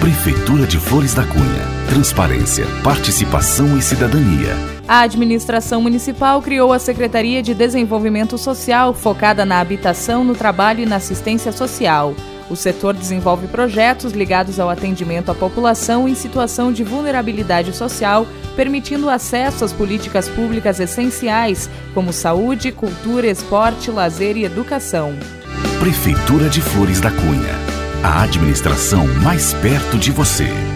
Prefeitura de Flores da Cunha. Transparência, participação e cidadania. A administração municipal criou a Secretaria de Desenvolvimento Social, focada na habitação, no trabalho e na assistência social. O setor desenvolve projetos ligados ao atendimento à população em situação de vulnerabilidade social, permitindo acesso às políticas públicas essenciais, como saúde, cultura, esporte, lazer e educação. Prefeitura de Flores da Cunha. A administração mais perto de você.